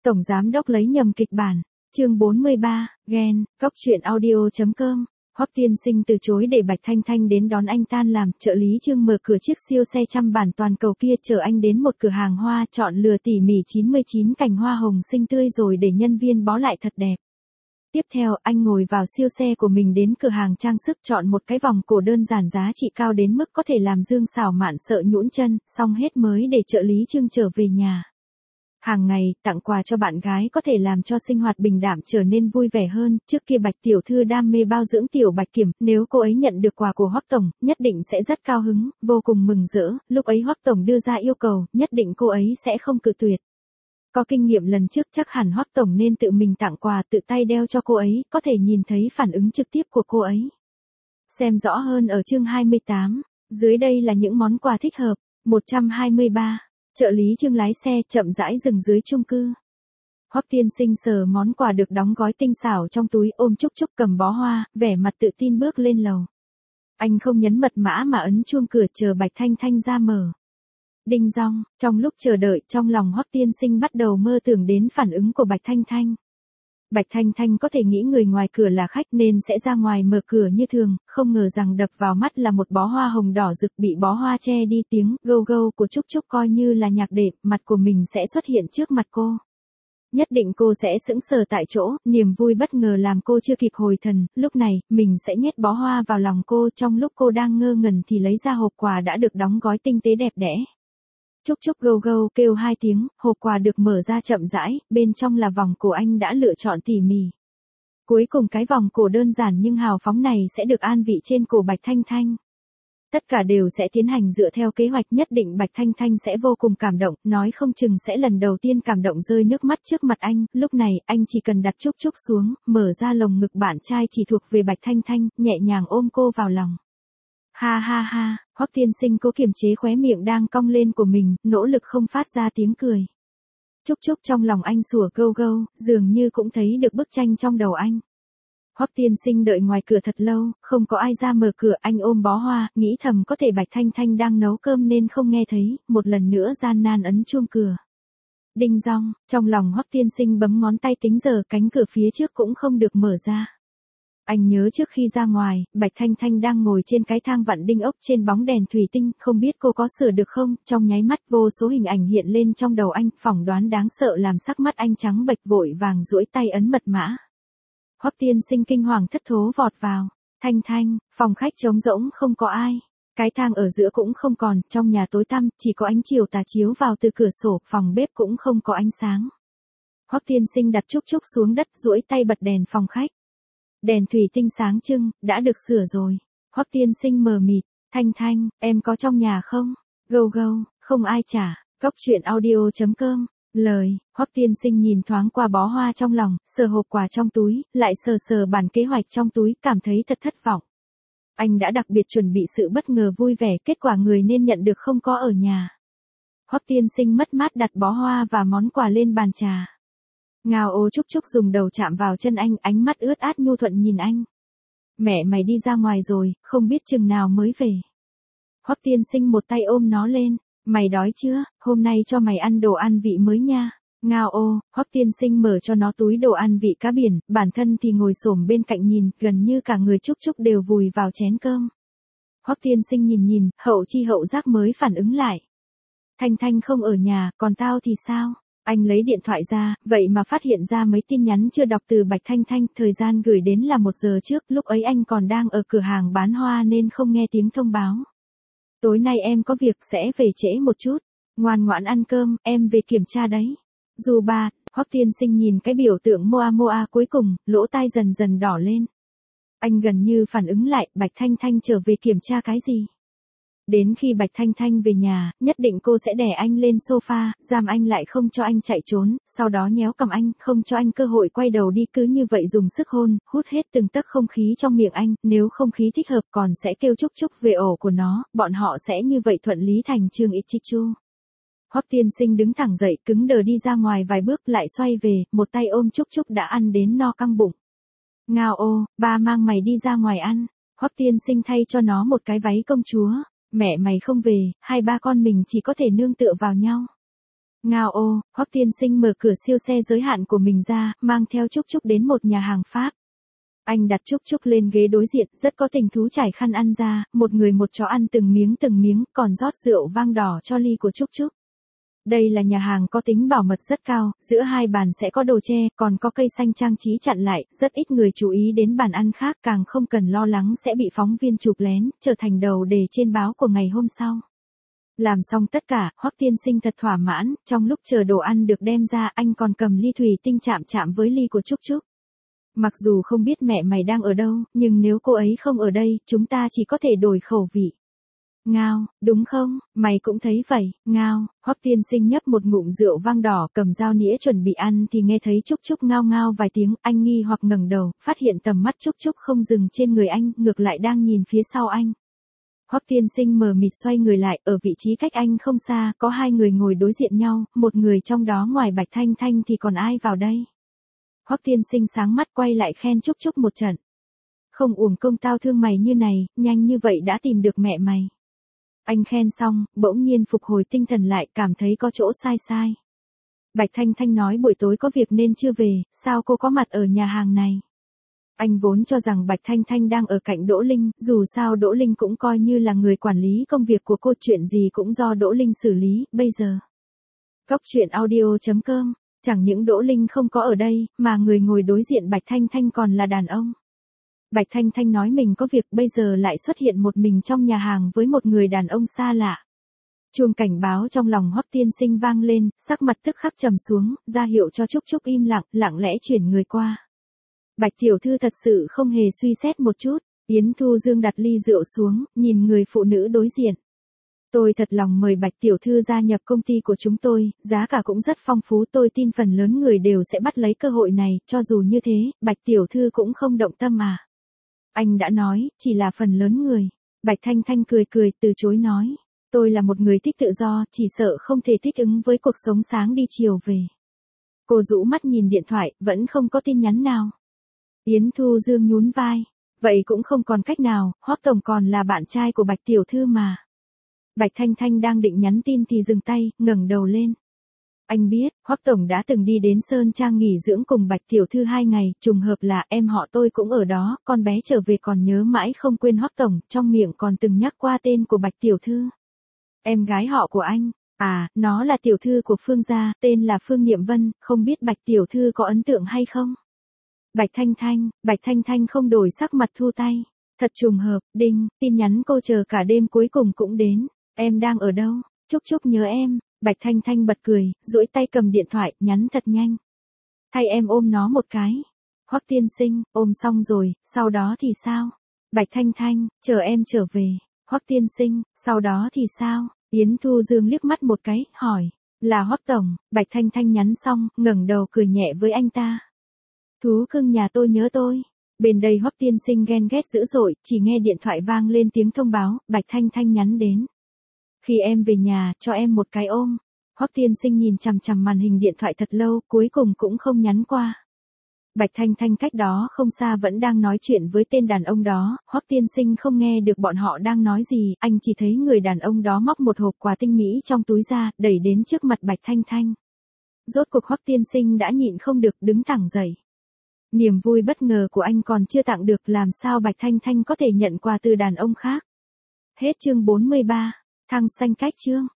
Tổng giám đốc lấy nhầm kịch bản. Chương 43, ghen, Cóc truyện audio.com. Hoắc Tiên Sinh từ chối để Bạch Thanh Thanh đến đón anh tan làm, trợ lý Trương mở cửa chiếc siêu xe trăm bản toàn cầu kia chở anh đến một cửa hàng hoa, chọn lựa tỉ mỉ 99 cành hoa hồng xinh tươi rồi để nhân viên bó lại thật đẹp. Tiếp theo, anh ngồi vào siêu xe của mình đến cửa hàng trang sức chọn một cái vòng cổ đơn giản giá trị cao đến mức có thể làm Dương Sảo Mạn sợ nhũn chân, xong hết mới để trợ lý Trương trở về nhà. Hàng ngày, tặng quà cho bạn gái có thể làm cho sinh hoạt bình đạm trở nên vui vẻ hơn. Trước kia Bạch tiểu thư đam mê bao dưỡng Tiểu Bạch Kiểm, nếu cô ấy nhận được quà của Hoắc tổng, nhất định sẽ rất cao hứng, vô cùng mừng rỡ. Lúc ấy Hoắc tổng đưa ra yêu cầu, nhất định cô ấy sẽ không cự tuyệt. Có kinh nghiệm lần trước chắc hẳn Hoắc tổng nên tự mình tặng quà, tự tay đeo cho cô ấy, có thể nhìn thấy phản ứng trực tiếp của cô ấy. Xem rõ hơn ở chương 28. Dưới đây là những món quà thích hợp. 123. Trợ lý Trương lái xe chậm rãi dừng dưới chung cư. Hoắc Tiên Sinh sờ món quà được đóng gói tinh xảo trong túi, ôm Trúc Trúc cầm bó hoa, vẻ mặt tự tin bước lên lầu. Anh không nhấn mật mã mà ấn chuông cửa chờ Bạch Thanh Thanh ra mở. Đinh dong, trong lúc chờ đợi, trong lòng Hoắc Tiên Sinh bắt đầu mơ tưởng đến phản ứng của Bạch Thanh Thanh. Bạch Thanh Thanh có thể nghĩ người ngoài cửa là khách nên sẽ ra ngoài mở cửa như thường, không ngờ rằng đập vào mắt là một bó hoa hồng đỏ rực bị bó hoa che đi, tiếng gâu gâu của Trúc Trúc coi như là nhạc đệm, mặt của mình sẽ xuất hiện trước mặt cô. Nhất định cô sẽ sững sờ tại chỗ, niềm vui bất ngờ làm cô chưa kịp hồi thần, lúc này, mình sẽ nhét bó hoa vào lòng cô, trong lúc cô đang ngơ ngẩn thì lấy ra hộp quà đã được đóng gói tinh tế đẹp đẽ. Trúc Trúc gâu gâu kêu 2 tiếng, hộp quà được mở ra chậm rãi, bên trong là vòng cổ anh đã lựa chọn tỉ mỉ. Cuối cùng cái vòng cổ đơn giản nhưng hào phóng này sẽ được an vị trên cổ Bạch Thanh Thanh. Tất cả đều sẽ tiến hành dựa theo kế hoạch, nhất định Bạch Thanh Thanh sẽ vô cùng cảm động, nói không chừng sẽ lần đầu tiên cảm động rơi nước mắt trước mặt anh. Lúc này, anh chỉ cần đặt Trúc Trúc xuống, mở ra lồng ngực bạn trai chỉ thuộc về Bạch Thanh Thanh, nhẹ nhàng ôm cô vào lòng. Ha ha ha, Hoắc Tiên Sinh cố kiềm chế khóe miệng đang cong lên của mình, nỗ lực không phát ra tiếng cười. Trúc Trúc trong lòng anh sủa gâu gâu, dường như cũng thấy được bức tranh trong đầu anh. Hoắc Tiên Sinh đợi ngoài cửa thật lâu, không có ai ra mở cửa, anh ôm bó hoa, nghĩ thầm có thể Bạch Thanh Thanh đang nấu cơm nên không nghe thấy, một lần nữa gian nan ấn chuông cửa. Đinh dong, trong lòng Hoắc Tiên Sinh bấm ngón tay tính giờ, cánh cửa phía trước cũng không được mở ra. Anh nhớ trước khi ra ngoài, Bạch Thanh Thanh đang ngồi trên cái thang vặn đinh ốc trên bóng đèn thủy tinh, không biết cô có sửa được không, trong nháy mắt vô số hình ảnh hiện lên trong đầu anh, phỏng đoán đáng sợ làm sắc mắt anh trắng bệch, vội vàng duỗi tay ấn mật mã. Hoắc Tiên Sinh kinh hoàng thất thố vọt vào. Thanh Thanh, phòng khách trống rỗng không có ai. Cái thang ở giữa cũng không còn, trong nhà tối tăm, chỉ có ánh chiều tà chiếu vào từ cửa sổ, phòng bếp cũng không có ánh sáng. Hoắc Tiên Sinh đặt Trúc Trúc xuống đất, duỗi tay bật đèn phòng khách. Đèn thủy tinh sáng trưng, đã được sửa rồi. Hoắc Tiên Sinh mờ mịt, Thanh Thanh, em có trong nhà không? Gâu gâu, không ai trả. Cóc truyện audio.com. Lời, Hoắc Tiên Sinh nhìn thoáng qua bó hoa trong lòng, sờ hộp quà trong túi, lại sờ sờ bản kế hoạch trong túi, cảm thấy thật thất vọng. Anh đã đặc biệt chuẩn bị sự bất ngờ vui vẻ, kết quả người nên nhận được không có ở nhà. Hoắc Tiên Sinh mất mát đặt bó hoa và món quà lên bàn trà. Ngao ô Trúc Trúc dùng đầu chạm vào chân anh, ánh mắt ướt át nhu thuận nhìn anh. Mẹ mày đi ra ngoài rồi, không biết chừng nào mới về. Hoắc Tiên Sinh một tay ôm nó lên. Mày đói chưa, hôm nay cho mày ăn đồ ăn vị mới nha. Ngao ô, Hoắc Tiên Sinh mở cho nó túi đồ ăn vị cá biển, bản thân thì ngồi xổm bên cạnh nhìn, gần như cả người Trúc Trúc đều vùi vào chén cơm. Hoắc Tiên Sinh nhìn, hậu chi hậu giác mới phản ứng lại. Thanh Thanh không ở nhà, còn tao thì sao? Anh lấy điện thoại ra, vậy mà phát hiện ra mấy tin nhắn chưa đọc từ Bạch Thanh Thanh, thời gian gửi đến là 1 giờ trước, lúc ấy anh còn đang ở cửa hàng bán hoa nên không nghe tiếng thông báo. Tối nay em có việc sẽ về trễ một chút, ngoan ngoãn ăn cơm, em về kiểm tra đấy. Dù ba, Hoắc Tiên Sinh nhìn cái biểu tượng moa moa cuối cùng, lỗ tai dần dần đỏ lên. Anh gần như phản ứng lại, Bạch Thanh Thanh trở về kiểm tra cái gì? Đến khi Bạch Thanh Thanh về nhà, nhất định cô sẽ đè anh lên sofa, giam anh lại không cho anh chạy trốn, sau đó nhéo cầm anh, không cho anh cơ hội quay đầu đi, cứ như vậy dùng sức hôn, hút hết từng tấc không khí trong miệng anh, nếu không khí thích hợp còn sẽ kêu Trúc Trúc về ổ của nó, bọn họ sẽ như vậy thuận lý thành chương Ichichu. Hoắc Tiên Sinh đứng thẳng dậy, cứng đờ đi ra ngoài vài bước lại xoay về, một tay ôm Trúc Trúc đã ăn đến no căng bụng. Ngao ô, ba mang mày đi ra ngoài ăn. Hoắc Tiên Sinh thay cho nó một cái váy công chúa. Mẹ mày không về, 2 ba con mình chỉ có thể nương tựa vào nhau. Ngao ô, Hoắc tiên sinh mở cửa siêu xe giới hạn của mình ra, mang theo Trúc Trúc đến một nhà hàng Pháp. Anh đặt Trúc Trúc lên ghế đối diện, rất có tình thú trải khăn ăn ra, một người một chó ăn từng miếng, còn rót rượu vang đỏ cho ly của Trúc Trúc. Đây là nhà hàng có tính bảo mật rất cao, giữa hai bàn sẽ có đồ tre, còn có cây xanh trang trí chặn lại, rất ít người chú ý đến bàn ăn khác, càng không cần lo lắng sẽ bị phóng viên chụp lén, trở thành đầu đề trên báo của ngày hôm sau. Làm xong tất cả, Hoắc tiên sinh thật thỏa mãn, trong lúc chờ đồ ăn được đem ra, anh còn cầm ly thủy tinh chạm với ly của Trúc Trúc. Mặc dù không biết mẹ mày đang ở đâu, nhưng nếu cô ấy không ở đây, chúng ta chỉ có thể đổi khẩu vị. Ngao, đúng không, mày cũng thấy vậy, ngao, Hoắc tiên sinh nhấp một ngụm rượu vang đỏ, cầm dao nĩa chuẩn bị ăn thì nghe thấy Trúc Trúc ngao ngao vài tiếng, anh nghi hoặc ngẩng đầu, phát hiện tầm mắt Trúc Trúc không dừng trên người anh, ngược lại đang nhìn phía sau anh. Hoắc tiên sinh mờ mịt xoay người lại, ở vị trí cách anh không xa, có hai người ngồi đối diện nhau, một người trong đó ngoài Bạch Thanh Thanh thì còn ai vào đây? Hoắc tiên sinh sáng mắt quay lại khen Trúc Trúc một trận. Không uổng công tao thương mày như này, nhanh như vậy đã tìm được mẹ mày. Anh khen xong, bỗng nhiên phục hồi tinh thần lại, cảm thấy có chỗ sai. Bạch Thanh Thanh nói buổi tối có việc nên chưa về, sao cô có mặt ở nhà hàng này? Anh vốn cho rằng Bạch Thanh Thanh đang ở cạnh Đỗ Linh, dù sao Đỗ Linh cũng coi như là người quản lý công việc của cô, chuyện gì cũng do Đỗ Linh xử lý, bây giờ. Góc truyện audio.com, chẳng những Đỗ Linh không có ở đây, mà người ngồi đối diện Bạch Thanh Thanh còn là đàn ông. Bạch Thanh Thanh nói mình có việc, bây giờ lại xuất hiện một mình trong nhà hàng với một người đàn ông xa lạ. Chuông cảnh báo trong lòng Hoắc tiên sinh vang lên, sắc mặt tức khắc trầm xuống, ra hiệu cho Trúc Trúc im lặng, lặng lẽ chuyển người qua. Bạch tiểu thư thật sự không hề suy xét một chút, Yến Thu Dương đặt ly rượu xuống, nhìn người phụ nữ đối diện. Tôi thật lòng mời Bạch tiểu thư gia nhập công ty của chúng tôi, giá cả cũng rất phong phú, tôi tin phần lớn người đều sẽ bắt lấy cơ hội này, cho dù như thế, Bạch tiểu thư cũng không động tâm à. Anh đã nói, chỉ là phần lớn người. Bạch Thanh Thanh cười từ chối nói. Tôi là một người thích tự do, chỉ sợ không thể thích ứng với cuộc sống sáng đi chiều về. Cô rũ mắt nhìn điện thoại, vẫn không có tin nhắn nào. Yến Thu Dương nhún vai. Vậy cũng không còn cách nào, Hoắc tổng còn là bạn trai của Bạch tiểu thư mà. Bạch Thanh Thanh đang định nhắn tin thì dừng tay, ngẩng đầu lên. Anh biết, Hoắc tổng đã từng đi đến Sơn Trang nghỉ dưỡng cùng Bạch tiểu thư 2 ngày, trùng hợp là em họ tôi cũng ở đó, con bé trở về còn nhớ mãi không quên Hoắc tổng, trong miệng còn từng nhắc qua tên của Bạch tiểu thư. Em gái họ của anh, à, nó là tiểu thư của Phương gia, tên là Phương Niệm Vân, không biết Bạch tiểu thư có ấn tượng hay không? Bạch Thanh Thanh không đổi sắc mặt thu tay. Thật trùng hợp, đinh, tin nhắn cô chờ cả đêm cuối cùng cũng đến. Em đang ở đâu? Trúc Trúc nhớ em. Bạch Thanh Thanh bật cười, duỗi tay cầm điện thoại, nhắn thật nhanh. Thay em ôm nó một cái. Hoắc tiên sinh, ôm xong rồi, sau đó thì sao? Bạch Thanh Thanh, chờ em trở về. Hoắc tiên sinh, sau đó thì sao? Yến Thu Dương liếc mắt một cái, hỏi. Là Hoắc tổng. Bạch Thanh Thanh nhắn xong, ngẩng đầu cười nhẹ với anh ta. Thú cưng nhà tôi nhớ tôi. Bên đây Hoắc tiên sinh ghen ghét dữ dội, chỉ nghe điện thoại vang lên tiếng thông báo, Bạch Thanh Thanh nhắn đến. Khi em về nhà, cho em một cái ôm. Hoắc tiên sinh nhìn chằm chằm màn hình điện thoại thật lâu, cuối cùng cũng không nhắn qua. Bạch Thanh Thanh cách đó không xa vẫn đang nói chuyện với tên đàn ông đó, Hoắc tiên sinh không nghe được bọn họ đang nói gì, anh chỉ thấy người đàn ông đó móc một hộp quà tinh mỹ trong túi ra, đẩy đến trước mặt Bạch Thanh Thanh. Rốt cuộc Hoắc tiên sinh đã nhịn không được, đứng thẳng dậy. Niềm vui bất ngờ của anh còn chưa tặng được, làm sao Bạch Thanh Thanh có thể nhận quà từ đàn ông khác. Hết chương 43, thăng xanh cách chương.